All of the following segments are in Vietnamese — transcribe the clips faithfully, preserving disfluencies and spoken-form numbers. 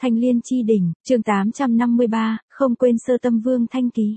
Thanh Liên Chi Đỉnh, chương tám trăm năm mươi ba, không quên sơ tâm Vương Thanh Kỳ.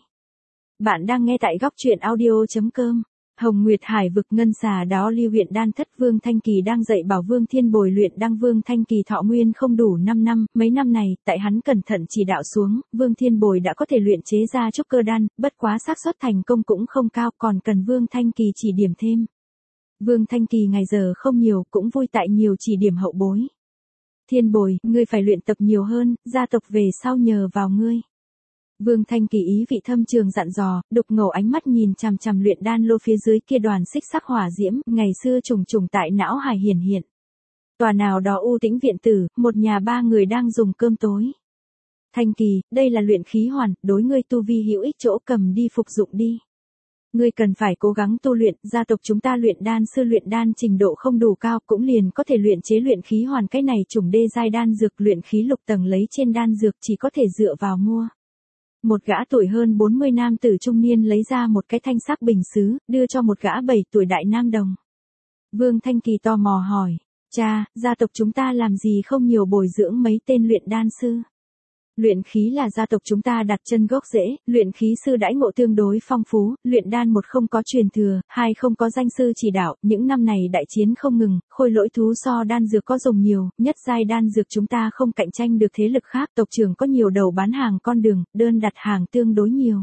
Bạn đang nghe tại góc truyện audio chấm com. Hồng Nguyệt Hải vực ngân xà đó Lưu huyện đan thất Vương Thanh Kỳ đang dạy bảo Vương Thiên Bồi luyện đăng. Vương Thanh Kỳ thọ nguyên không đủ năm năm, mấy năm này, tại hắn cẩn thận chỉ đạo xuống, Vương Thiên Bồi đã có thể luyện chế ra trúc cơ đan, bất quá xác suất thành công cũng không cao, còn cần Vương Thanh Kỳ chỉ điểm thêm. Vương Thanh Kỳ ngày giờ không nhiều, cũng vui tại nhiều chỉ điểm hậu bối. Thiên Bồi, ngươi phải luyện tập nhiều hơn, gia tộc về sau nhờ vào ngươi. Vương Thanh Kỳ ý vị thâm trường dặn dò, đục ngầu ánh mắt nhìn chằm chằm luyện đan lô phía dưới kia đoàn xích sắc hỏa diễm, ngày xưa trùng trùng tại não hải hiển hiện. Tòa nào đó u tĩnh viện tử, một nhà ba người đang dùng cơm tối. Thanh Kỳ, đây là luyện khí hoàn, đối ngươi tu vi hữu ích chỗ cầm đi phục dụng đi. Ngươi cần phải cố gắng tu luyện, gia tộc chúng ta luyện đan sư luyện đan trình độ không đủ cao cũng liền có thể luyện chế luyện khí hoàn, cái này trùng đê giai đan dược luyện khí lục tầng lấy trên đan dược chỉ có thể dựa vào mua. Một gã tuổi hơn bốn mươi nam tử trung niên lấy ra một cái thanh sắc bình sứ, đưa cho một gã bảy tuổi đại nam đồng. Vương Thanh Kỳ tò mò hỏi, cha, gia tộc chúng ta làm gì không nhiều bồi dưỡng mấy tên luyện đan sư? Luyện khí là gia tộc chúng ta đặt chân gốc rễ, luyện khí sư đãi ngộ tương đối phong phú, luyện đan một không có truyền thừa, hai không có danh sư chỉ đạo, những năm này đại chiến không ngừng, khôi lỗi thú so đan dược có dùng nhiều, nhất giai đan dược chúng ta không cạnh tranh được thế lực khác, tộc trưởng có nhiều đầu bán hàng con đường, đơn đặt hàng tương đối nhiều.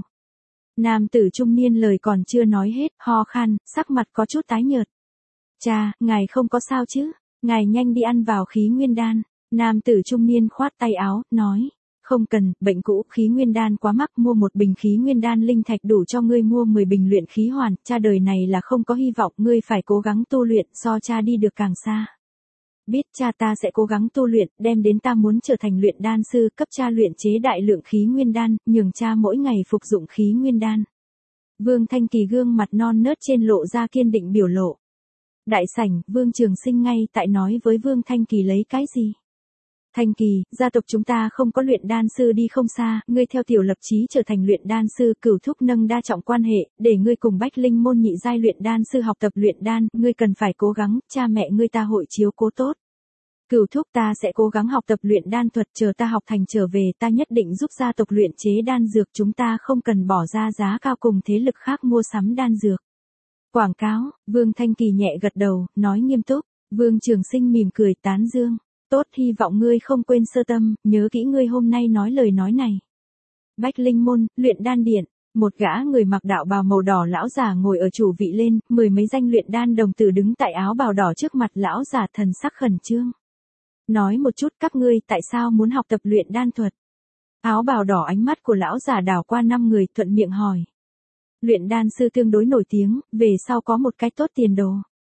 Nam tử trung niên lời còn chưa nói hết, ho khan, sắc mặt có chút tái nhợt. Cha, ngài không có sao chứ, ngài nhanh đi ăn vào khí nguyên đan. Nam tử trung niên khoát tay áo, nói. Không cần, bệnh cũ, khí nguyên đan quá mắc, mua một bình khí nguyên đan linh thạch đủ cho ngươi mua mười bình luyện khí hoàn, cha đời này là không có hy vọng, ngươi phải cố gắng tu luyện, so cha đi được càng xa. Biết cha ta sẽ cố gắng tu luyện, đem đến ta muốn trở thành luyện đan sư, cấp cha luyện chế đại lượng khí nguyên đan, nhường cha mỗi ngày phục dụng khí nguyên đan. Vương Thanh Kỳ gương mặt non nớt trên lộ ra kiên định biểu lộ. Đại sảnh, Vương Trường Sinh ngay tại nói với Vương Thanh Kỳ lấy cái gì? Thanh Kỳ, gia tộc chúng ta không có luyện đan sư đi không xa, ngươi theo tiểu lập chí trở thành luyện đan sư, cửu thúc nâng đa trọng quan hệ, để ngươi cùng Bách Linh môn nhị giai luyện đan sư học tập luyện đan, ngươi cần phải cố gắng, cha mẹ ngươi ta hội chiếu cố tốt. Cửu thúc ta sẽ cố gắng học tập luyện đan thuật, chờ ta học thành trở về ta nhất định giúp gia tộc luyện chế đan dược, chúng ta không cần bỏ ra giá cao cùng thế lực khác mua sắm đan dược. Quảng cáo, Vương Thanh Kỳ nhẹ gật đầu, nói nghiêm túc, Vương Trường Sinh mỉm cười tán dương. Tốt, hy vọng ngươi không quên sơ tâm, nhớ kỹ ngươi hôm nay nói lời nói này. Bách Linh môn, luyện đan điện, một gã người mặc đạo bào màu đỏ lão già ngồi ở chủ vị lên, mười mấy danh luyện đan đồng tử đứng tại áo bào đỏ trước mặt lão già thần sắc khẩn trương. Nói một chút các ngươi tại sao muốn học tập luyện đan thuật. Áo bào đỏ ánh mắt của lão già đảo qua năm người thuận miệng hỏi. Luyện đan sư tương đối nổi tiếng, về sau có một cái tốt tiền đồ.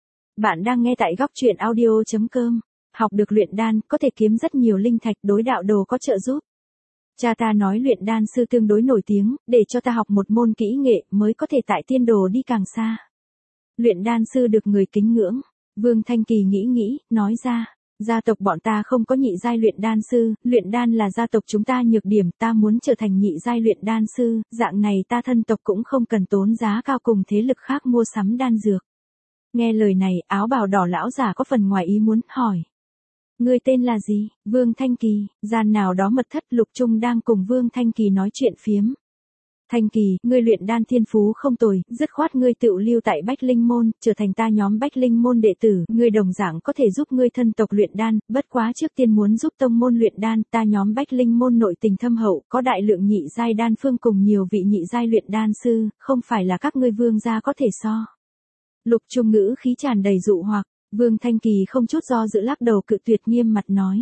Bạn đang nghe tại góc truyện audio chấm com. Học được luyện đan, có thể kiếm rất nhiều linh thạch, đối đạo đồ có trợ giúp. Cha ta nói luyện đan sư tương đối nổi tiếng, để cho ta học một môn kỹ nghệ, mới có thể tại tiên đồ đi càng xa. Luyện đan sư được người kính ngưỡng. Vương Thanh Kỳ nghĩ nghĩ, nói ra, gia tộc bọn ta không có nhị giai luyện đan sư, luyện đan là gia tộc chúng ta nhược điểm, ta muốn trở thành nhị giai luyện đan sư, dạng này ta thân tộc cũng không cần tốn giá cao cùng thế lực khác mua sắm đan dược. Nghe lời này, áo bào đỏ lão già có phần ngoài ý muốn, hỏi. Ngươi tên là gì? Vương Thanh Kỳ, gian nào đó mật thất Lục Trung đang cùng Vương Thanh Kỳ nói chuyện phiếm. Thanh Kỳ, ngươi luyện đan thiên phú không tồi, dứt khoát ngươi tự lưu tại Bách Linh môn, trở thành ta nhóm Bách Linh môn đệ tử, ngươi đồng dạng có thể giúp ngươi thân tộc luyện đan, bất quá trước tiên muốn giúp tông môn luyện đan, ta nhóm Bách Linh môn nội tình thâm hậu, có đại lượng nhị giai đan phương cùng nhiều vị nhị giai luyện đan sư, không phải là các ngươi vương gia có thể so. Lục Trung ngữ khí tràn đầy dụ hoặc. Vương Thanh Kỳ không chút do dự lắc đầu cự tuyệt nghiêm mặt nói.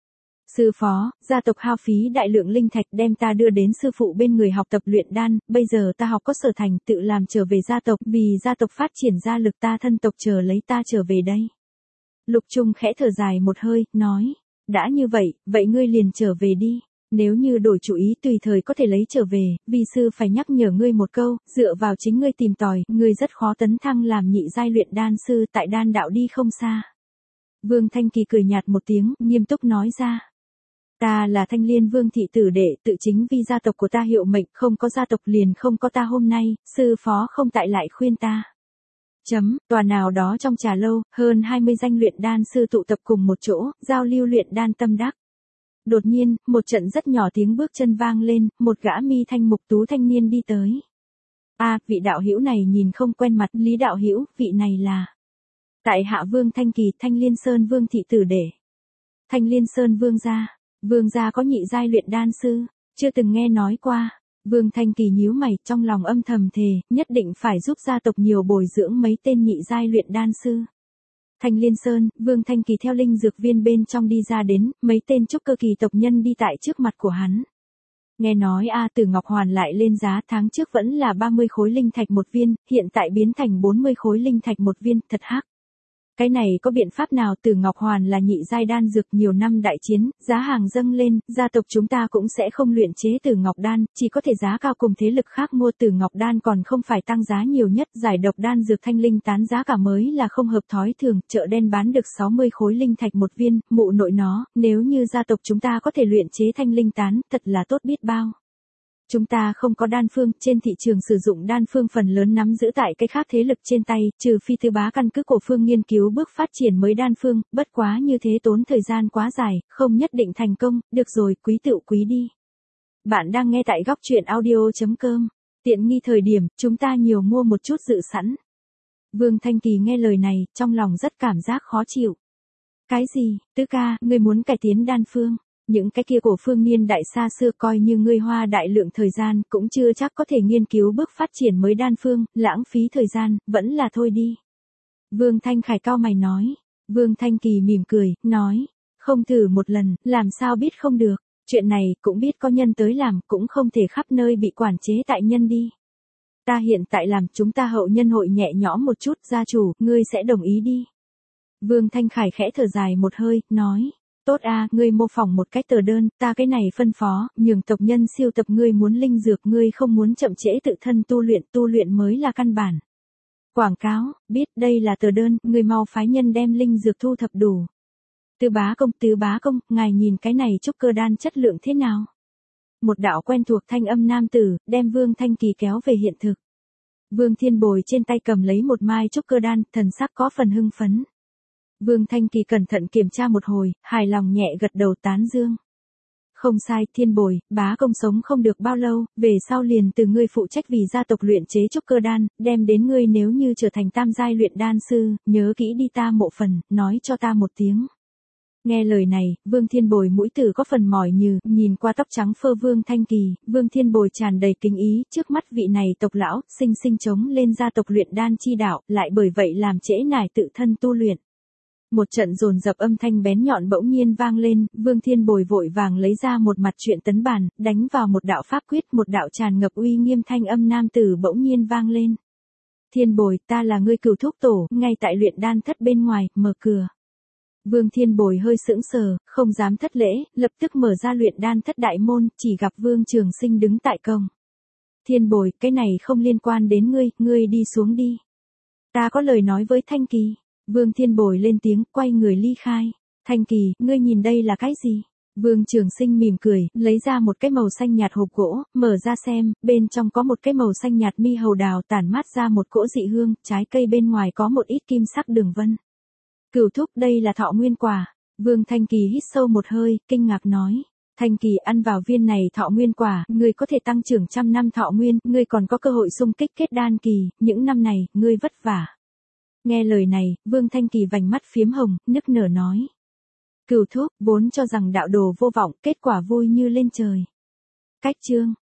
Sư phó, gia tộc hao phí đại lượng linh thạch đem ta đưa đến sư phụ bên người học tập luyện đan, bây giờ ta học có sở thành tự làm trở về gia tộc, vì gia tộc phát triển ra lực ta thân tộc chờ lấy ta trở về đây. Lục Trung khẽ thở dài một hơi, nói, đã như vậy, vậy ngươi liền trở về đi. Nếu như đổi chủ ý tùy thời có thể lấy trở về, vì sư phải nhắc nhở ngươi một câu, dựa vào chính ngươi tìm tòi, ngươi rất khó tấn thăng làm nhị giai luyện đan sư tại đan đạo đi không xa. Vương Thanh Kỳ cười nhạt một tiếng, nghiêm túc nói ra. Ta là Thanh Liên Vương thị tử đệ, tự chính vì gia tộc của ta hiệu mệnh, không có gia tộc liền không có ta hôm nay, sư phó không tại lại khuyên ta. Chấm, tòa nào đó trong trà lâu, hơn hai mươi danh luyện đan sư tụ tập cùng một chỗ, giao lưu luyện đan tâm đắc. Đột nhiên, một trận rất nhỏ tiếng bước chân vang lên, một gã mi thanh mục tú thanh niên đi tới. A, vị đạo hữu này nhìn không quen mặt, Lý đạo hữu, vị này là tại hạ Vương Thanh Kỳ, Thanh Liên Sơn Vương thị tử đệ. Thanh Liên Sơn Vương gia, Vương gia có nhị giai luyện đan sư, chưa từng nghe nói qua. Vương Thanh Kỳ nhíu mày, trong lòng âm thầm thề, nhất định phải giúp gia tộc nhiều bồi dưỡng mấy tên nhị giai luyện đan sư. Thanh Liên Sơn, Vương Thanh Kỳ theo linh dược viên bên trong đi ra đến, mấy tên trúc cơ kỳ tộc nhân đi tại trước mặt của hắn. Nghe nói A Tử Ngọc Hoàn lại lên giá, tháng trước vẫn là ba mươi khối linh thạch một viên, hiện tại biến thành bốn mươi khối linh thạch một viên, thật hắc. Cái này có biện pháp nào? Tử Ngọc Hoàn là nhị giai đan dược, nhiều năm đại chiến, giá hàng dâng lên, gia tộc chúng ta cũng sẽ không luyện chế Tử Ngọc đan, chỉ có thể giá cao cùng thế lực khác mua. Tử Ngọc đan còn không phải tăng giá nhiều nhất, giải độc đan dược thanh linh tán giá cả mới là không hợp thói thường, chợ đen bán được sáu mươi khối linh thạch một viên, mụ nội nó, nếu như gia tộc chúng ta có thể luyện chế thanh linh tán, thật là tốt biết bao. Chúng ta không có đan phương, trên thị trường sử dụng đan phương phần lớn nắm giữ tại cái khác thế lực trên tay, trừ phi Tư Bá căn cứ cổ phương nghiên cứu bước phát triển mới đan phương, bất quá như thế tốn thời gian quá dài, không nhất định thành công, được rồi, quý tựu quý đi. Bạn đang nghe tại góc truyện audio chấm com, tiện nghi thời điểm, chúng ta nhiều mua một chút dự sẵn. Vương Thanh Kỳ nghe lời này, trong lòng rất cảm giác khó chịu. Cái gì, Tứ ca, ngươi muốn cải tiến đan phương? Những cái kia cổ phương niên đại xa xưa coi như ngươi hoa đại lượng thời gian cũng chưa chắc có thể nghiên cứu bước phát triển mới đan phương, lãng phí thời gian, vẫn là thôi đi. Vương Thanh Khải cau mày nói. Vương Thanh Kỳ mỉm cười, nói, không thử một lần, làm sao biết không được, chuyện này cũng biết có nhân tới làm, cũng không thể khắp nơi bị quản chế tại nhân đi. Ta hiện tại làm, chúng ta hậu nhân hội nhẹ nhõm một chút, gia chủ, ngươi sẽ đồng ý đi. Vương Thanh Khải khẽ thở dài một hơi, nói. Tốt a, ngươi mô phỏng một cái tờ đơn, ta cái này phân phó, nhường tộc nhân siêu tập, ngươi muốn linh dược, ngươi không muốn chậm trễ tự thân tu luyện, tu luyện mới là căn bản. Quảng cáo, biết đây là tờ đơn, ngươi mau phái nhân đem linh dược thu thập đủ. Tứ bá công, tứ bá công, ngài nhìn cái này trúc cơ đan chất lượng thế nào? Một đạo quen thuộc thanh âm nam tử, đem Vương Thanh Kỳ kéo về hiện thực. Vương Thiên Bồi trên tay cầm lấy một mai trúc cơ đan, thần sắc có phần hưng phấn. Vương Thanh Kỳ cẩn thận kiểm tra một hồi, hài lòng nhẹ gật đầu tán dương. Không sai, Thiên Bồi, bá công sống không được bao lâu, về sau liền từ ngươi phụ trách vì gia tộc luyện chế trúc cơ đan, đem đến ngươi nếu như trở thành tam giai luyện đan sư, nhớ kỹ đi ta mộ phần, nói cho ta một tiếng. Nghe lời này, Vương Thiên Bồi mũi tử có phần mỏi nhừ, nhìn qua tóc trắng phơ Vương Thanh Kỳ, Vương Thiên Bồi tràn đầy kính ý, trước mắt vị này tộc lão, sinh sinh chống lên gia tộc luyện đan chi đạo, lại bởi vậy làm trễ nải tự thân tu luyện. Một trận dồn dập âm thanh bén nhọn bỗng nhiên vang lên, Vương Thiên Bồi vội vàng lấy ra một mặt truyện tấn bản, đánh vào một đạo pháp quyết, một đạo tràn ngập uy nghiêm thanh âm nam tử bỗng nhiên vang lên. Thiên Bồi, ta là ngươi cửu thúc tổ, ngay tại luyện đan thất bên ngoài, mở cửa. Vương Thiên Bồi hơi sững sờ, không dám thất lễ, lập tức mở ra luyện đan thất đại môn, chỉ gặp Vương Trường Sinh đứng tại cổng. Thiên Bồi, cái này không liên quan đến ngươi, ngươi đi xuống đi. Ta có lời nói với Thanh Kỳ. Vương Thiên Bồi lên tiếng, quay người ly khai. Thanh Kỳ, ngươi nhìn đây là cái gì? Vương Trường Sinh mỉm cười, lấy ra một cái màu xanh nhạt hộp gỗ, mở ra xem, bên trong có một cái màu xanh nhạt mi hầu đào tản mát ra một cỗ dị hương, trái cây bên ngoài có một ít kim sắc đường vân. Cửu thúc, đây là thọ nguyên quả. Vương Thanh Kỳ hít sâu một hơi, kinh ngạc nói. Thanh Kỳ, ăn vào viên này thọ nguyên quả, ngươi có thể tăng trưởng trăm năm thọ nguyên, ngươi còn có cơ hội xung kích kết đan kỳ, những năm này, ngươi vất vả. Nghe lời này, Vương Thanh Kỳ vành mắt phiếm hồng, nức nở nói. Cửu thúc, vốn cho rằng đạo đồ vô vọng, kết quả vui như lên trời. Cách chương.